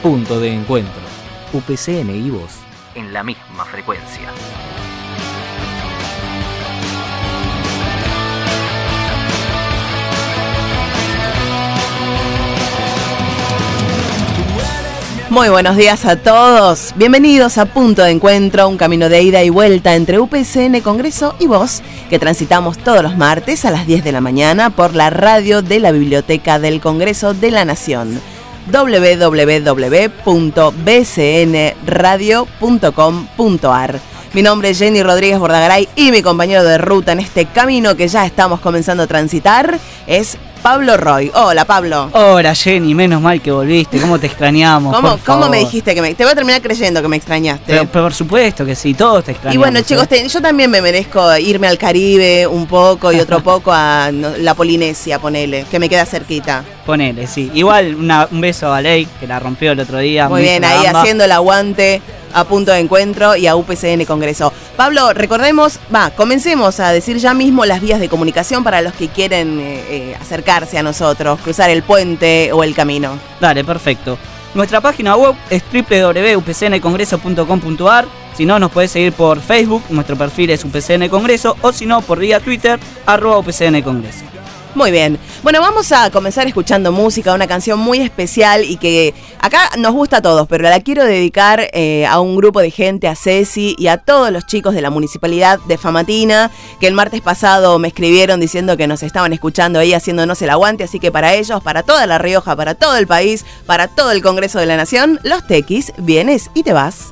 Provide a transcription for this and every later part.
Punto de encuentro. UPCN y vos en la misma frecuencia. Muy buenos días a todos. Bienvenidos a Punto de Encuentro, un camino de ida y vuelta entre UPCN Congreso y vos, que transitamos todos los martes a las 10 de la mañana por la radio de la Biblioteca del Congreso de la Nación. www.bcnradio.com.ar. Mi nombre es Jenny Rodríguez Bordagaray y mi compañero de ruta en este camino que ya estamos comenzando a transitar es Pablo Roy. Hola, Pablo. Hola, Jenny, menos mal que volviste. ¿Cómo te extrañamos? ¿Cómo me dijiste que te voy a terminar creyendo que me extrañaste? Pero por supuesto que sí, todos te extrañamos. Y bueno, chicos, yo también me merezco irme al Caribe un poco y otro poco a la Polinesia, ponele, que me queda cerquita. Ponele, sí. Igual un beso a Valey, que la rompió el otro día. Muy bien, ahí haciendo el aguante a Punto de Encuentro y a UPCN Congreso. Pablo, comencemos a decir ya mismo las vías de comunicación para los que quieren acercarse a nosotros, cruzar el puente o el camino. Dale, perfecto. Nuestra página web es www.upcncongreso.com.ar. Si no, nos podés seguir por Facebook, nuestro perfil es UPCN Congreso, o si no, por vía Twitter, @UPCN Congreso. Muy bien. Bueno, vamos a comenzar escuchando música, una canción muy especial y que acá nos gusta a todos, pero la quiero dedicar a un grupo de gente, a Ceci y a todos los chicos de la Municipalidad de Famatina, que el martes pasado me escribieron diciendo que nos estaban escuchando ahí haciéndonos el aguante, así que para ellos, para toda La Rioja, para todo el país, para todo el Congreso de la Nación, los tequis, vienes y te vas.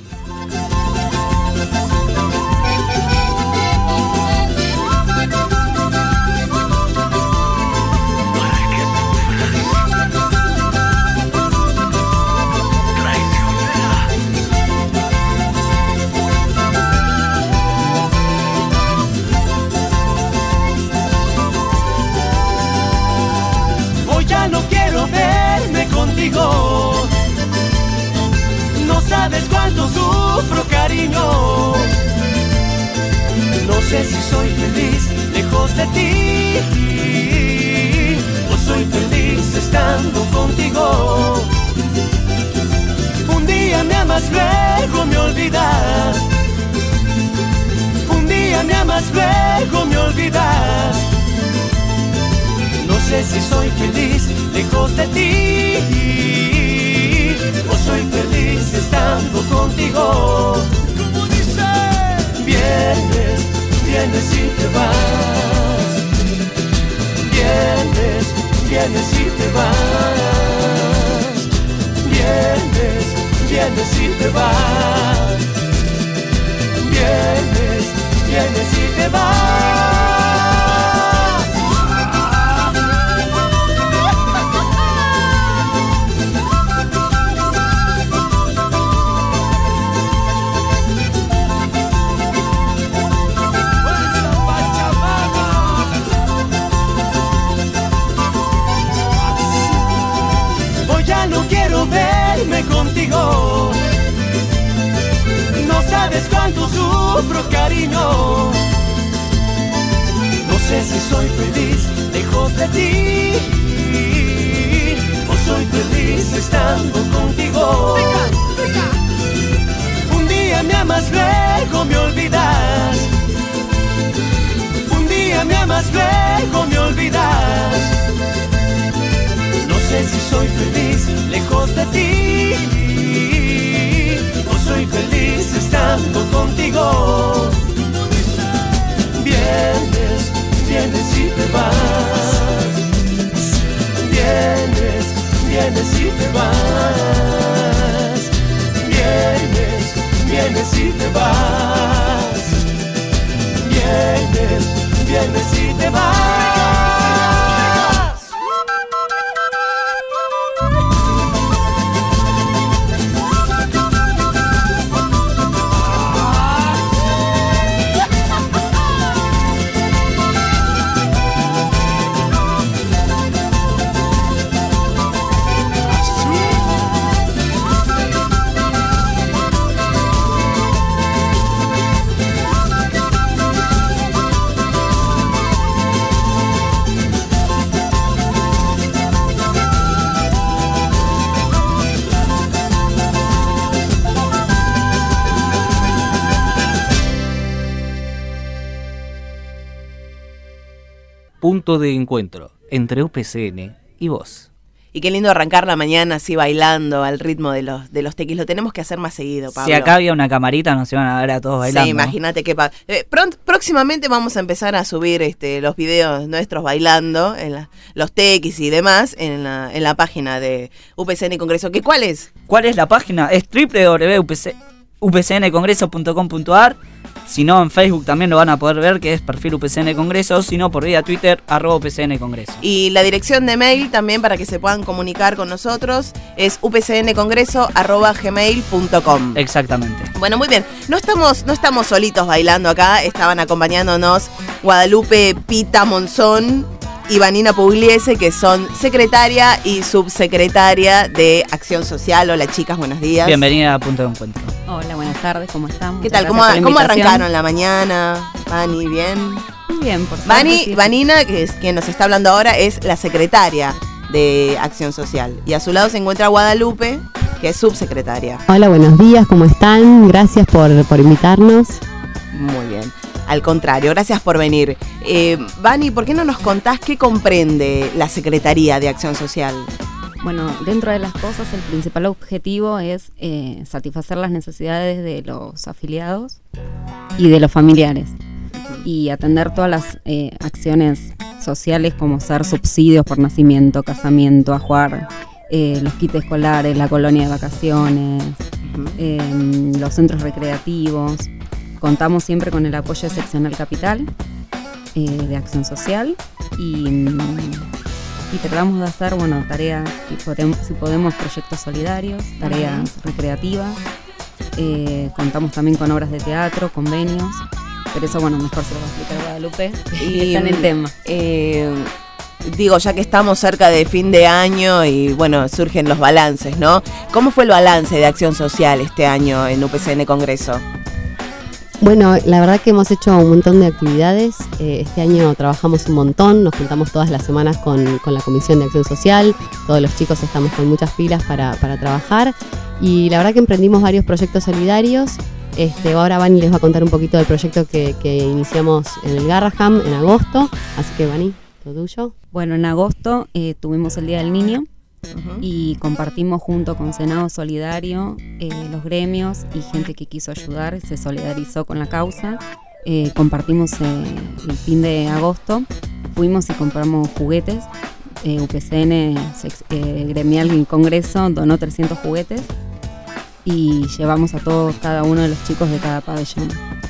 No sabes cuánto sufro, cariño. No sé si soy feliz lejos de ti o soy feliz estando contigo. Un día me amas, luego me olvidas. Un día me amas, luego me olvidas. No sé si soy feliz lejos de ti o soy feliz estando contigo. Como dice, vienes y te vas. Vienes y te vas. Vienes y te vas. Vienes y te vas. Verme contigo. No sabes cuánto sufro, cariño. No sé si soy feliz lejos de ti o soy feliz estando contigo. Un día me amas, luego me olvidas. Un día me amas, luego me olvidas. No sé si soy feliz lejos de ti o soy feliz estando contigo. Vienes y te vas. Vienes y te vas. Vienes y te vas. Vienes y te vas. punto de encuentro entre UPCN y vos. Y qué lindo arrancar la mañana así bailando al ritmo de los tequis. Lo tenemos que hacer más seguido, Pablo. Si acá había una camarita, nos iban a ver a todos bailando. Sí, imagínate que próximamente vamos a empezar a subir los videos nuestros bailando, los tequis y demás, en la página de UPCN Congreso. ¿Cuál es? ¿Cuál es la página? Es www.upcncongreso.com.ar. Si no, en Facebook también lo van a poder ver, que es perfil UPCN Congreso, si no, por vía Twitter, @UPCN Congreso. Y la dirección de mail también para que se puedan comunicar con nosotros es upcncongreso@gmail.com. Exactamente. Bueno, muy bien. No estamos solitos bailando acá, estaban acompañándonos Guadalupe Pita Monzón y Vanina Pugliese, que son secretaria y subsecretaria de Acción Social. Hola chicas, buenos días. Bienvenida a Punto de Encuentro. Hola, buenas tardes, ¿cómo están? ¿Qué tal? ¿Cómo arrancaron la mañana? Vani, ¿bien? Muy bien, por suerte. Sí. Vanina, que es quien nos está hablando ahora, es la secretaria de Acción Social. Y a su lado se encuentra Guadalupe, que es subsecretaria. Hola, buenos días, ¿cómo están? Gracias por invitarnos. Muy bien. Al contrario, gracias por venir. Vani, ¿por qué no nos contás qué comprende la Secretaría de Acción Social? Bueno, dentro de las cosas, el principal objetivo es satisfacer las necesidades de los afiliados y de los familiares. Y atender todas las acciones sociales, como ser subsidios por nacimiento, casamiento, ajuar, los kits escolares, la colonia de vacaciones, los centros recreativos. Contamos siempre con el apoyo de Seccional Capital, de Acción Social, y tratamos de hacer, tareas, si podemos, proyectos solidarios, tareas recreativas. Contamos también con obras de teatro, convenios, pero eso, mejor se lo va a explicar Guadalupe, y está en el tema. Ya que estamos cerca de fin de año y, surgen los balances, ¿no? ¿Cómo fue el balance de Acción Social este año en UPCN Congreso? Bueno, la verdad que hemos hecho un montón de actividades. Este año trabajamos un montón, nos juntamos todas las semanas con la Comisión de Acción Social. Todos los chicos estamos con muchas pilas para trabajar. Y la verdad que emprendimos varios proyectos solidarios. Ahora Vani les va a contar un poquito del proyecto que iniciamos en el Garraham en agosto. Así que Vani, todo tuyo. Bueno, en agosto tuvimos el Día del Niño. Y compartimos junto con Senado Solidario, los gremios y gente que quiso ayudar, se solidarizó con la causa. Compartimos el fin de agosto, fuimos y compramos juguetes. UPCN Gremial y Congreso donó 300 juguetes y llevamos a cada uno de los chicos de cada pabellón.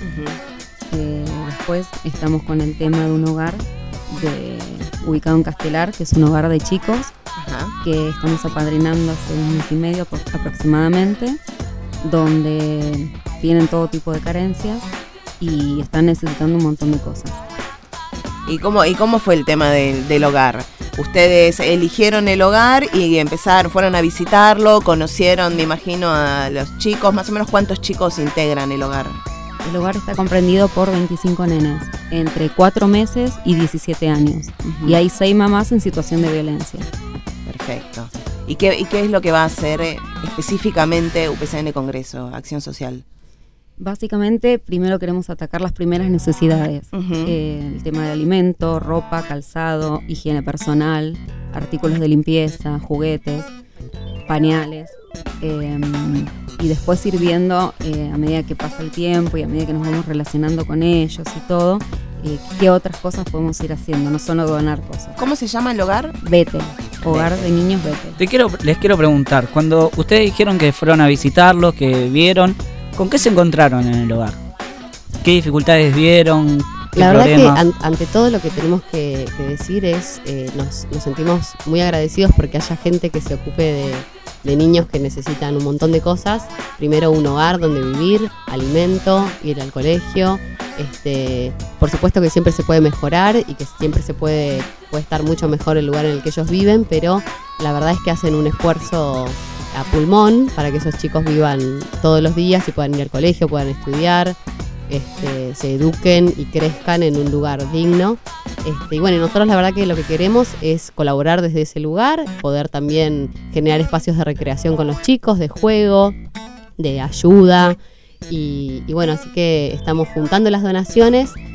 Después estamos con el tema de un hogar ubicado en Castelar, que es un hogar de chicos. Que estamos apadrinando hace un mes y medio aproximadamente, donde tienen todo tipo de carencias y están necesitando un montón de cosas. ¿Y cómo fue el tema del hogar? Ustedes eligieron el hogar y fueron a visitarlo, conocieron, me imagino, a los chicos. Más o menos, ¿cuántos chicos integran el hogar? El hogar está comprendido por 25 nenes, entre 4 meses y 17 años. Y hay 6 mamás en situación de violencia. Perfecto. ¿Y qué es lo que va a hacer específicamente UPCN Congreso, Acción Social? Básicamente, primero queremos atacar las primeras necesidades. El tema de alimento, ropa, calzado, higiene personal, artículos de limpieza, juguetes, pañales. Y después ir viendo, a medida que pasa el tiempo y a medida que nos vamos relacionando con ellos y todo, qué otras cosas podemos ir haciendo, no solo donar cosas. ¿Cómo se llama el hogar? Betel, Hogar de Niños Betel. Les quiero preguntar, cuando ustedes dijeron que fueron a visitarlos, que vieron, ¿con qué se encontraron en el hogar? ¿Qué dificultades vieron? La verdad que ante todo lo que tenemos que decir es, nos sentimos muy agradecidos porque haya gente que se ocupe de niños que necesitan un montón de cosas. Primero, un hogar donde vivir, alimento, ir al colegio. Por supuesto que siempre se puede mejorar y que siempre se puede estar mucho mejor el lugar en el que ellos viven, pero la verdad es que hacen un esfuerzo a pulmón para que esos chicos vivan todos los días y puedan ir al colegio, puedan estudiar, se eduquen y crezcan en un lugar digno. Y bueno, nosotros la verdad que lo que queremos es colaborar desde ese lugar, poder también generar espacios de recreación con los chicos, de juego, de ayuda. Y bueno, así que estamos juntando las donaciones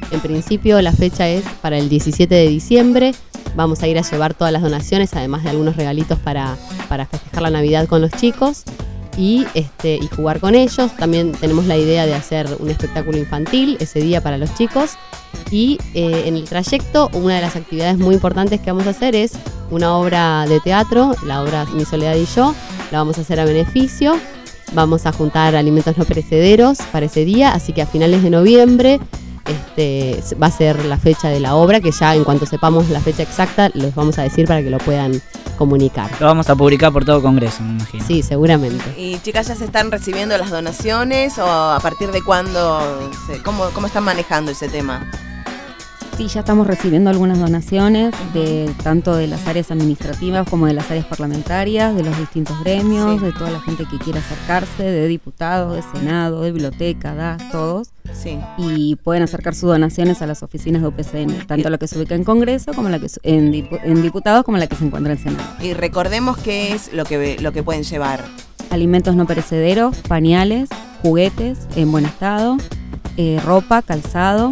En principio la fecha es para el 17 de diciembre. Vamos a ir a llevar todas las donaciones, además de algunos regalitos para festejar la Navidad con los chicos y jugar con ellos. También tenemos la idea de hacer un espectáculo infantil ese día para los chicos. Y en el trayecto, una de las actividades muy importantes que vamos a hacer es una obra de teatro, la obra Mi Soledad y Yo. La vamos a hacer a beneficio. Vamos a juntar alimentos no perecederos para ese día, así que a finales de noviembre va a ser la fecha de la obra, que ya en cuanto sepamos la fecha exacta les vamos a decir para que lo puedan comunicar. Lo vamos a publicar por todo Congreso, me imagino. Sí, seguramente. ¿Y chicas ya se están recibiendo las donaciones o a partir de cuándo? ¿Cómo están manejando ese tema? Sí, ya estamos recibiendo algunas donaciones tanto de las áreas administrativas como de las áreas parlamentarias, de los distintos gremios, de toda la gente que quiera acercarse, de diputados, de Senado, de biblioteca, DAS, todos. Sí. Y pueden acercar sus donaciones a las oficinas de UPCN, tanto la que se ubica en Congreso como la que en diputados como la que se encuentra en Senado. Y recordemos qué es lo que pueden llevar. Alimentos no perecederos, pañales, juguetes en buen estado, ropa, calzado,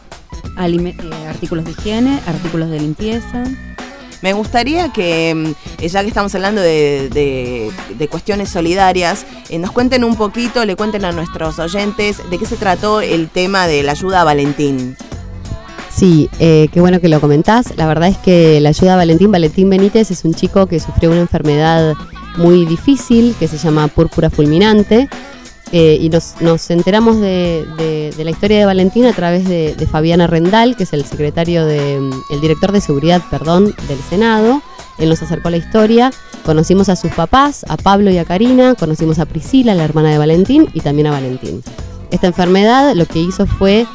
artículos de higiene, artículos de limpieza. Me gustaría que, ya que estamos hablando de cuestiones solidarias, nos cuenten un poquito, le cuenten a nuestros oyentes de qué se trató el tema de la ayuda a Valentín. Sí, qué bueno que lo comentás. La verdad es que la ayuda a Valentín Benítez es un chico que sufrió una enfermedad muy difícil que se llama púrpura fulminante. Y nos enteramos de la historia de Valentín a través de Fabiana Rendal, que es el director de seguridad, del Senado. Él nos acercó a la historia, conocimos a sus papás, a Pablo y a Karina, conocimos a Priscila, la hermana de Valentín, y también a Valentín. Esta enfermedad lo que hizo fue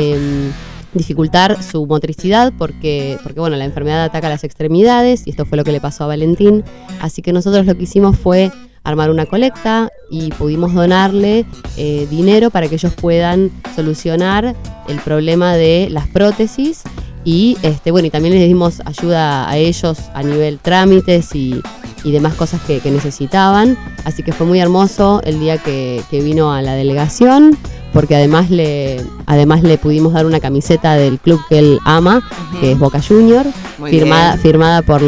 dificultar su motricidad porque la enfermedad ataca las extremidades y esto fue lo que le pasó a Valentín. Así que nosotros lo que hicimos fue armar una colecta y pudimos donarle dinero para que ellos puedan solucionar el problema de las prótesis y y también les dimos ayuda a ellos a nivel trámites y demás cosas que necesitaban. Así que fue muy hermoso el día que vino a la delegación, porque además le pudimos dar una camiseta del club que él ama, que es Boca Junior, firmada por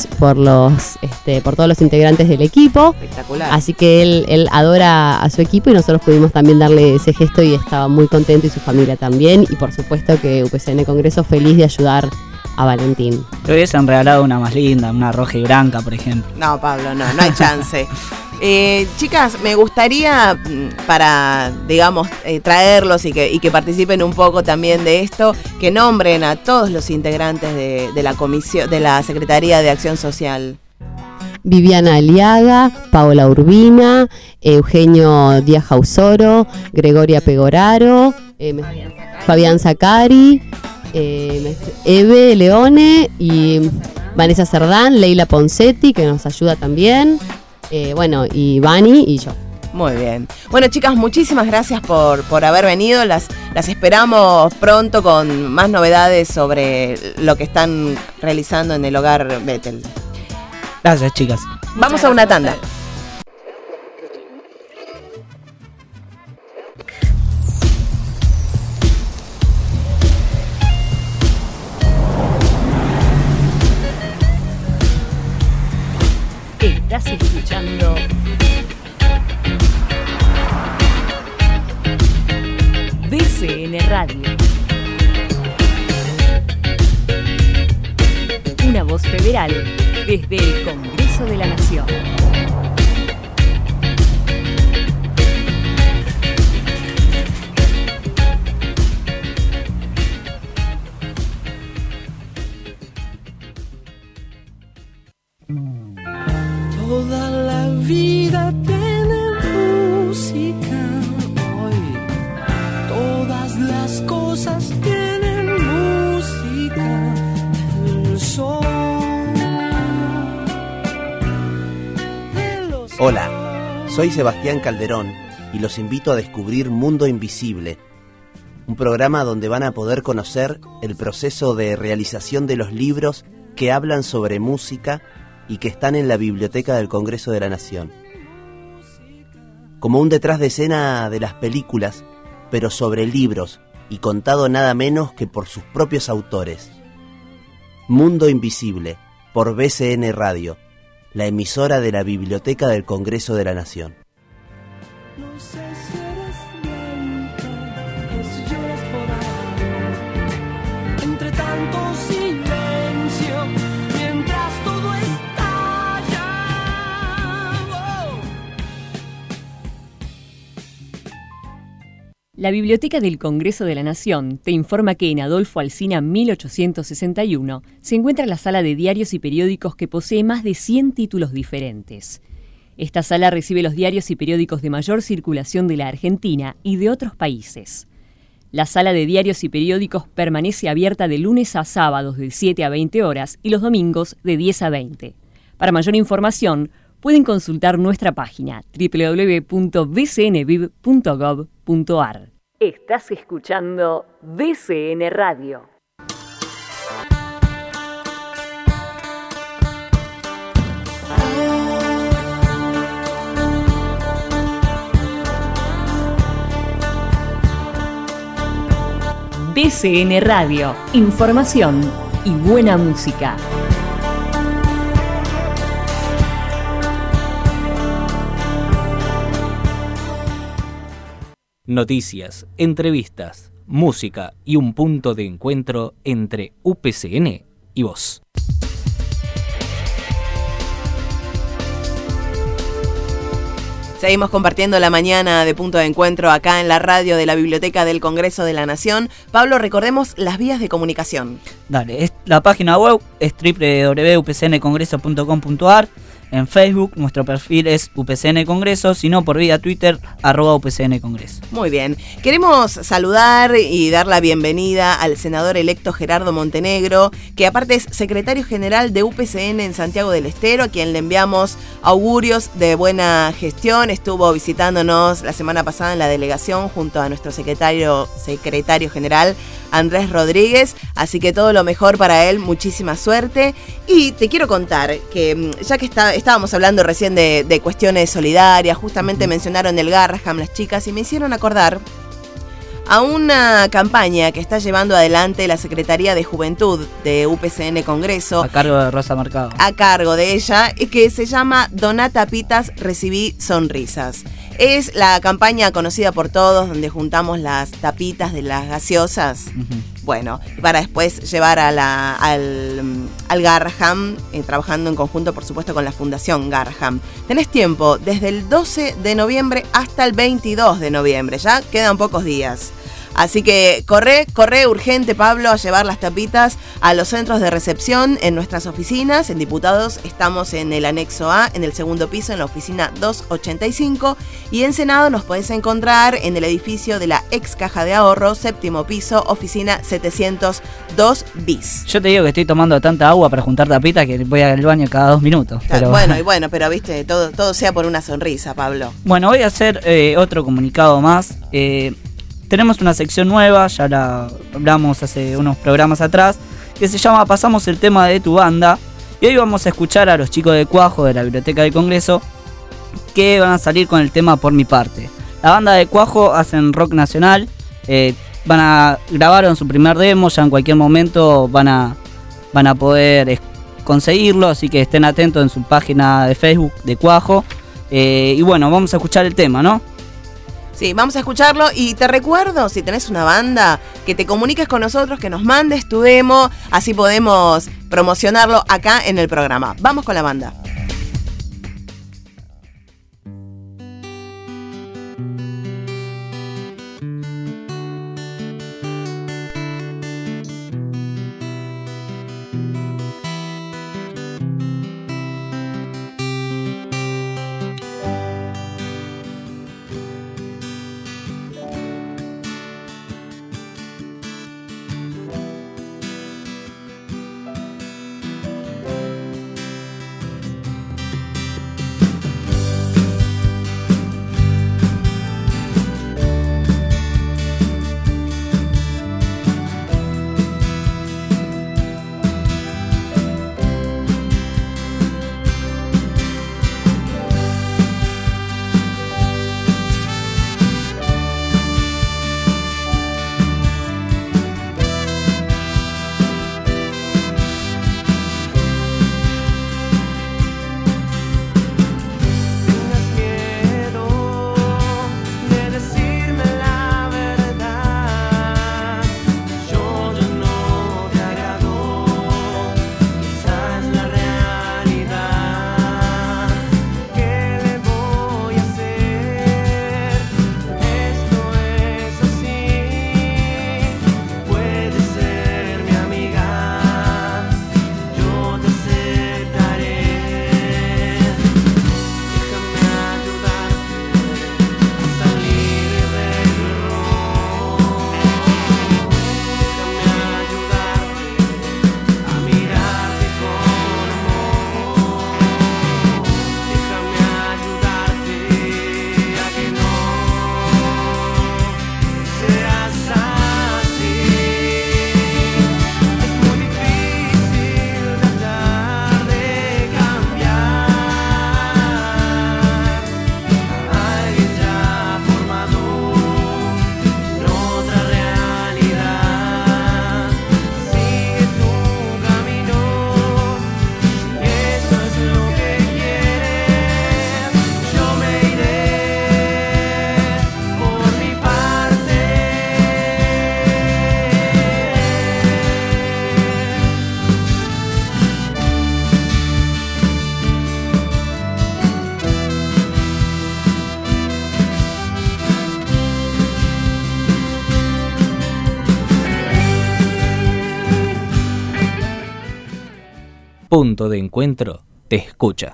todos los integrantes del equipo. Espectacular. Así que él adora a su equipo y nosotros pudimos también darle ese gesto y estaba muy contento y su familia también. Y por supuesto que UPCN Congreso feliz de ayudar a Valentín. Te hubiesen regalado una más linda, una roja y blanca, por ejemplo. No, Pablo, no hay chance. Chicas, me gustaría para, traerlos y que participen un poco también de esto, que nombren a todos los integrantes de la comisión, de la Secretaría de Acción Social. Viviana Aliaga, Paola Urbina, Eugenio Díaz Jausoro, Gregoria Pegoraro, Fabián Zacari, Eve Leone y Vanessa Cerdán, Leila Poncetti, que nos ayuda también, y Vani y yo. Muy bien. Bueno, chicas, muchísimas gracias por haber venido. Las esperamos pronto con más novedades sobre lo que están realizando en el hogar Bethel. Gracias, chicas. Vamos a una tanda. Estás escuchando BCN Radio. Una voz federal desde el Congreso de la Nación. Toda la vida tiene música hoy. Todas las cosas tienen música. El sol. Hola, soy Sebastián Calderón y los invito a descubrir Mundo Invisible, un programa donde van a poder conocer el proceso de realización de los libros que hablan sobre música y que están en la Biblioteca del Congreso de la Nación. Como un detrás de escena de las películas, pero sobre libros, y contado nada menos que por sus propios autores. Mundo Invisible, por BCN Radio, la emisora de la Biblioteca del Congreso de la Nación. No sé si eres lenta o si lloras por algo. Entre tanto silencio, mientras todo estalla. Oh. La Biblioteca del Congreso de la Nación te informa que en Adolfo Alsina 1861 se encuentra la sala de diarios y periódicos que posee más de 100 títulos diferentes. Esta sala recibe los diarios y periódicos de mayor circulación de la Argentina y de otros países. La sala de diarios y periódicos permanece abierta de lunes a sábados de 7 a 20 horas y los domingos de 10 a 20. Para mayor información, pueden consultar nuestra página www.bcnviv.gov.ar. Estás escuchando BCN Radio. BCN Radio, información y buena música. Noticias, entrevistas, música y un punto de encuentro entre UPCN y vos. Seguimos compartiendo la mañana de Punto de Encuentro acá en la radio de la Biblioteca del Congreso de la Nación. Pablo, recordemos las vías de comunicación. Dale, la página web es www.upcncongreso.com.ar. En Facebook nuestro perfil es UPCN Congreso, si no por vía Twitter, @UPCN Congreso. Muy bien. Queremos saludar y dar la bienvenida al senador electo Gerardo Montenegro, que aparte es secretario general de UPCN en Santiago del Estero, a quien le enviamos augurios de buena gestión. Estuvo visitándonos la semana pasada en la delegación junto a nuestro secretario general Andrés Rodríguez, así que todo lo mejor para él, muchísima suerte. Y te quiero contar que ya que estábamos hablando recién de cuestiones solidarias, justamente mencionaron el Garraham las chicas y me hicieron acordar a una campaña que está llevando adelante la Secretaría de Juventud de UPCN Congreso. A cargo de Rosa Mercado. A cargo de ella, que se llama Doná tapitas, recibí sonrisas. Es la campaña conocida por todos, donde juntamos las tapitas de las gaseosas. Uh-huh. Bueno, para después llevar a al Garraham, trabajando en conjunto, por supuesto, con la Fundación Garraham. Tenés tiempo desde el 12 de noviembre hasta el 22 de noviembre, ya quedan pocos días. Así que corre urgente, Pablo, a llevar las tapitas a los centros de recepción en nuestras oficinas. En Diputados estamos en el anexo A, en el segundo piso, en la oficina 285. Y en Senado nos podés encontrar en el edificio de la ex Caja de Ahorro, séptimo piso, oficina 702 bis. Yo te digo que estoy tomando tanta agua para juntar tapitas que voy al baño cada 2 minutos. Pero... Bueno, pero viste, todo sea por una sonrisa, Pablo. Bueno, voy a hacer otro comunicado más. Tenemos una sección nueva, ya la hablamos hace unos programas atrás, que se llama Pasamos el tema de tu banda. Y hoy vamos a escuchar a los chicos de Cuajo de la Biblioteca del Congreso, que van a salir con el tema Por mi parte. La banda de Cuajo hacen rock nacional, grabaron su primer demo, ya en cualquier momento van a poder conseguirlo, así que estén atentos en su página de Facebook de Cuajo. Y bueno, vamos a escuchar el tema, ¿no? Sí, vamos a escucharlo y te recuerdo, si tenés una banda, que te comuniques con nosotros, que nos mandes tu demo, así podemos promocionarlo acá en el programa. Vamos con la banda. Punto de Encuentro te escucha.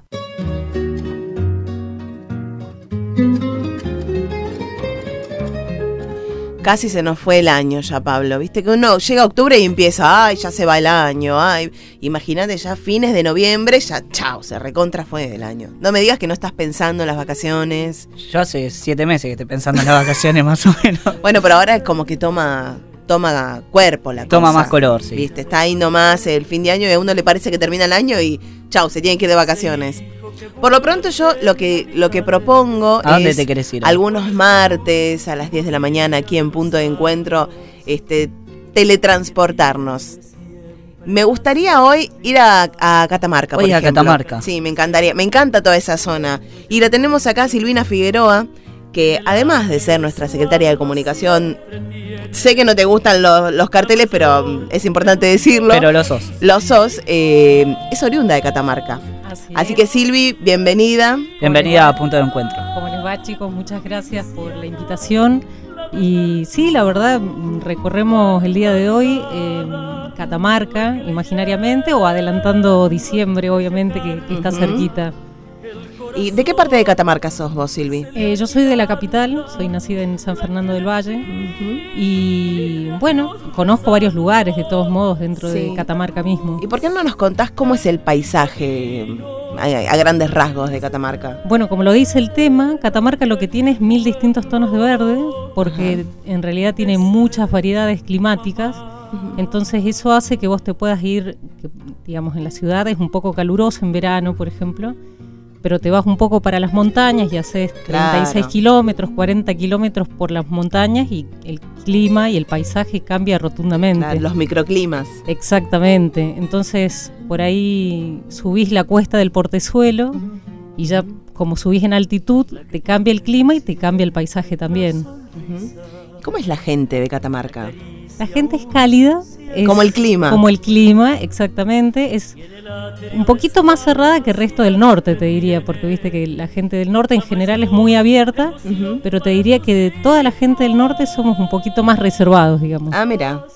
Casi se nos fue el año ya, Pablo. Viste que uno llega a octubre y empieza, ay, ya se va el año, ay. Imagínate ya fines de noviembre, ya chao, se recontra fue el año. No me digas que no estás pensando en las vacaciones. Yo hace 7 meses que estoy pensando en las vacaciones más o menos. Bueno, pero ahora es como que toma cuerpo la cosa. Toma más color, sí. Viste, está ahí nomás el fin de año y a uno le parece que termina el año y chao, se tienen que ir de vacaciones. Por lo pronto yo lo que propongo ¿A dónde es te querés ir? algunos martes a las 10 de la mañana aquí en Punto de Encuentro, teletransportarnos. Me gustaría hoy ir a Catamarca, por Hoy a ejemplo. Catamarca. Sí, me encantaría. Me encanta toda esa zona. Y la tenemos acá Silvina Figueroa, que además de ser nuestra secretaria de comunicación, sé que no te gustan los carteles, pero es importante decirlo. Pero lo sos. Lo sos, es oriunda de Catamarca. Así que Silvi, bienvenida. Bienvenida a Punto de Encuentro. ¿Cómo les va, chicos? Muchas gracias por la invitación. Y sí, la verdad, recorremos el día de hoy Catamarca, imaginariamente, o adelantando diciembre, obviamente, que está cerquita. ¿Y de qué parte de Catamarca sos vos, Silvi? Yo soy de la capital, soy nacida en San Fernando del Valle. Y bueno, conozco varios lugares de todos modos dentro de Catamarca mismo. ¿Y por qué no nos contás cómo es el paisaje a grandes rasgos de Catamarca? Bueno, como lo dice el tema, Catamarca lo que tiene es 1000 distintos tonos de verde, porque en realidad tiene muchas variedades climáticas. Entonces eso hace que vos te puedas ir, digamos, en la ciudad es un poco caluroso en verano, por ejemplo, pero te vas un poco para las montañas y haces 36 kilómetros, 40 kilómetros por las montañas y el clima y el paisaje cambia rotundamente. Los microclimas. Exactamente. Entonces, por ahí subís la cuesta del Portezuelo y ya como subís en altitud, te cambia el clima y te cambia el paisaje también. ¿Cómo es la gente de Catamarca? La gente es cálida. Como el clima. Como el clima, exactamente. Es un poquito más cerrada que el resto del norte, te diría, porque viste que la gente del norte en general es muy abierta, pero te diría que de toda la gente del norte somos un poquito más reservados, digamos. Ah, mira.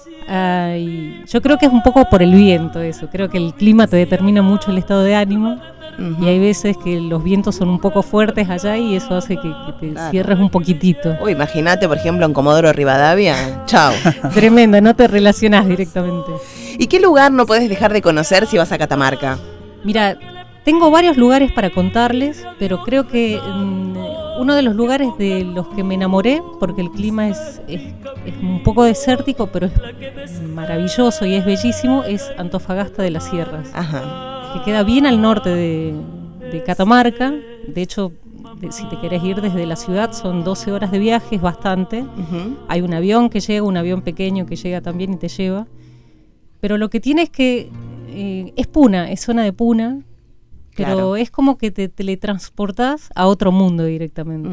Yo creo que es un poco por el viento eso. Creo que el clima te determina mucho el estado de ánimo. Y hay veces que los vientos son un poco fuertes allá y eso hace que te cierres un poquitito. Imagínate, por ejemplo, en Comodoro Rivadavia. Chao. Tremendo, no te relacionás directamente. ¿Y qué lugar no podés dejar de conocer si vas a Catamarca? Mira, tengo varios lugares para contarles, pero creo que uno de los lugares de los que me enamoré, porque el clima es un poco desértico, pero es maravilloso y es bellísimo, es Antofagasta de las Sierras. Que queda bien al norte de Catamarca. De hecho, si te querés ir desde la ciudad son 12 horas de viaje, es bastante. Hay un avión que llega, un avión pequeño que llega también y te lleva. Pero lo que tiene es que es puna, es zona de puna, pero es como que te teletransportás a otro mundo directamente.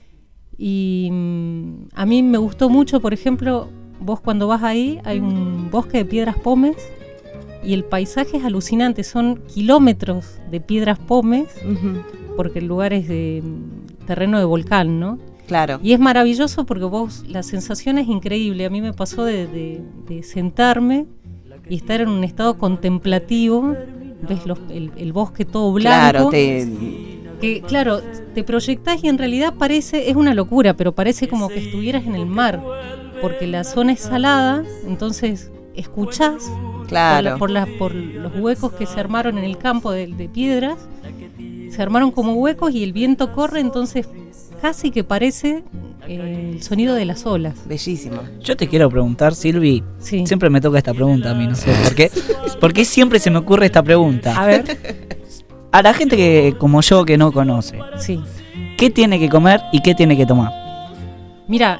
Y a mí me gustó mucho, por ejemplo, vos cuando vas ahí hay un bosque de piedras pómez y el paisaje es alucinante, son kilómetros de piedras pómez, porque el lugar es de terreno de volcán, ¿no? Claro. Y es maravilloso porque vos, la sensación es increíble. A mí me pasó de sentarme y estar en un estado contemplativo, ves el bosque todo blanco. Claro, te proyectás y en realidad es una locura, pero parece como que estuvieras en el mar, porque la zona es salada, entonces escuchás por los huecos que se armaron en el campo de piedras, se armaron como huecos y el viento corre, entonces casi que parece el sonido de las olas. Bellísimo. Yo te quiero preguntar, Silvi, siempre me toca esta pregunta a mí, no sé por qué. ¿Por qué siempre se me ocurre esta pregunta? A ver. A la gente que como yo que no conoce, ¿qué tiene que comer y qué tiene que tomar? Mira,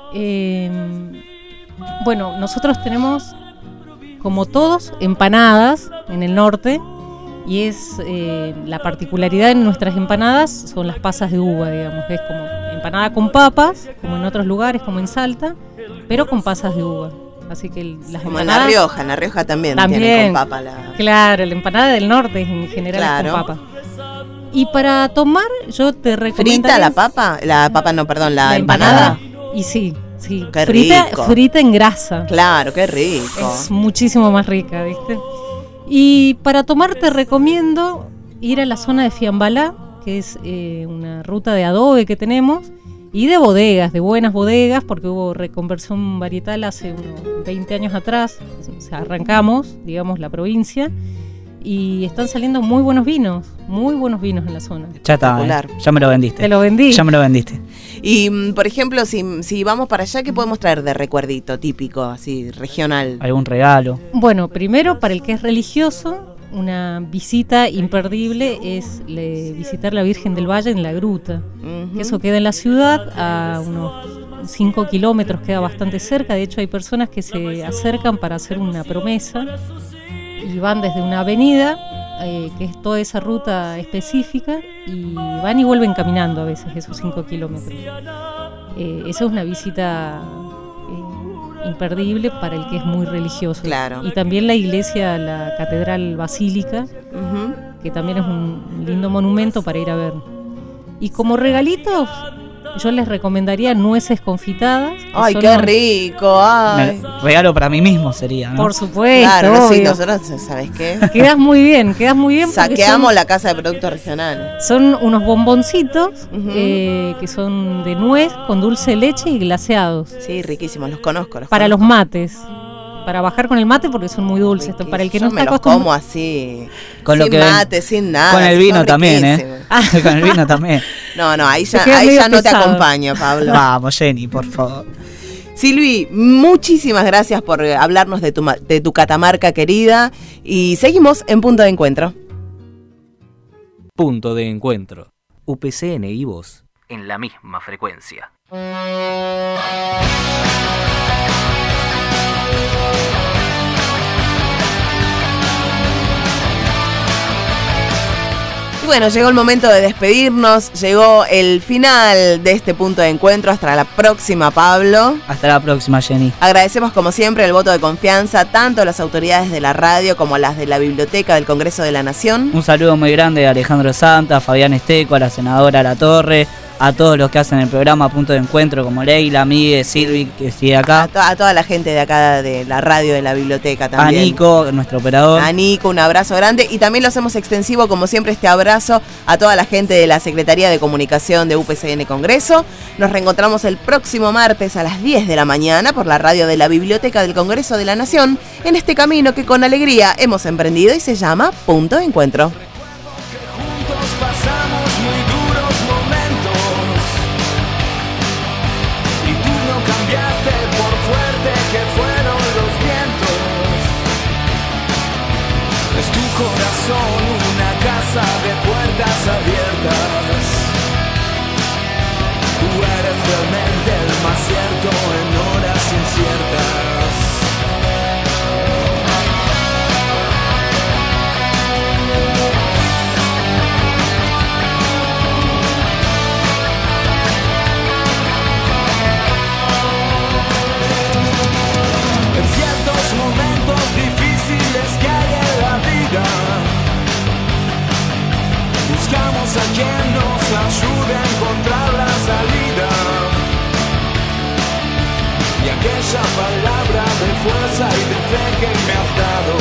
bueno, nosotros tenemos, como todos, empanadas en el norte. Y es la particularidad en nuestras empanadas son las pasas de uva, digamos. Es como empanada con papas, como en otros lugares, como en Salta, pero con pasas de uva. Así que las como empanadas... en La Rioja también tiene con papa Claro, la empanada del norte en general es con papa. Y para tomar, yo te recomiendo... ¿Frita la papa? La empanada. Y sí. Qué rico. Frita en grasa. Claro, qué rico. Es muchísimo más rica, ¿viste? Y para tomar te recomiendo ir a la zona de Fiambalá, que es una ruta de adobe que tenemos, y de bodegas, de buenas bodegas, porque hubo reconversión varietal hace unos 20 años atrás. O sea, arrancamos, digamos, la provincia, y están saliendo muy buenos vinos en la zona. Ya está, ya me lo vendiste. Te lo vendí. Ya me lo vendiste. Y, por ejemplo, si vamos para allá, ¿qué podemos traer de recuerdito típico, así, regional? ¿Algún regalo? Bueno, primero, para el que es religioso, una visita imperdible es visitar la Virgen del Valle en la Gruta. Uh-huh. Eso queda en la ciudad, a unos 5 kilómetros, queda bastante cerca. De hecho, hay personas que se acercan para hacer una promesa y van desde una avenida, que es toda esa ruta específica, y van y vuelven caminando a veces esos 5 kilómetros. Esa es una visita imperdible para el que es muy religioso. Claro. Y también la iglesia, la Catedral Basílica, que también es un lindo monumento para ir a ver. Y como regalitos, yo les recomendaría nueces confitadas. ¡Ay, qué rico! Ay. Regalo para mí mismo sería, ¿no? Por supuesto. Claro, sí, nosotros, ¿sabes qué? Quedas muy bien. Saqueamos la casa de productos regionales. Son unos bomboncitos que son de nuez con dulce de leche y glaseados. Sí, riquísimos, los conozco. Para los mates. Para bajar con el mate porque son muy dulces. Para el que no está acostumbrado. Como así. Con sin lo que mate, sin nada. Con el vino también, Con el vino también. No, ahí ya no te acompaño, Pablo. Vamos, Jenny, por favor. Silvi, muchísimas gracias por hablarnos de tu Catamarca querida. Y seguimos en Punto de Encuentro. Punto de Encuentro. UPCN y vos en la misma frecuencia. Y bueno, llegó el momento de despedirnos, llegó el final de este Punto de Encuentro. Hasta la próxima, Pablo. Hasta la próxima, Jenny. Agradecemos como siempre el voto de confianza tanto a las autoridades de la radio como a las de la Biblioteca del Congreso de la Nación. Un saludo muy grande a Alejandro Santa, a Fabián Esteco, a la senadora La Torre, a todos los que hacen el programa Punto de Encuentro, como Leila, Miguel, Silvi, que sigue acá. A toda la gente de acá de la radio, de la biblioteca también. A Nico, nuestro operador. A Nico, un abrazo grande. Y también lo hacemos extensivo, como siempre, este abrazo a toda la gente de la Secretaría de Comunicación de UPCN Congreso. Nos reencontramos el próximo martes a las 10 de la mañana por la radio de la Biblioteca del Congreso de la Nación, en este camino que con alegría hemos emprendido y se llama Punto de Encuentro. Juntos pasamos muy duros momentos y tú no cambiaste por fuerte que fueron los vientos. Es tu corazón una casa de puertas abiertas. Tú eres realmente el más cierto en horas inciertas. Buscamos a quien nos ayude a encontrar la salida. Y aquella palabra de fuerza y de fe que me has dado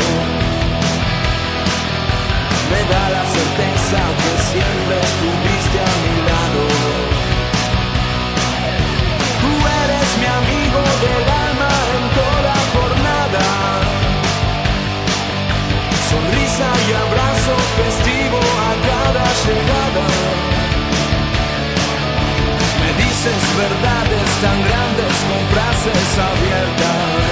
me da la certeza que siempre estuviste a mi lado. Tú eres mi amigo del alma en toda jornada. Sonrisa y abrazo festivo a cada llegada. Me dices verdades tan grandes con frases abiertas.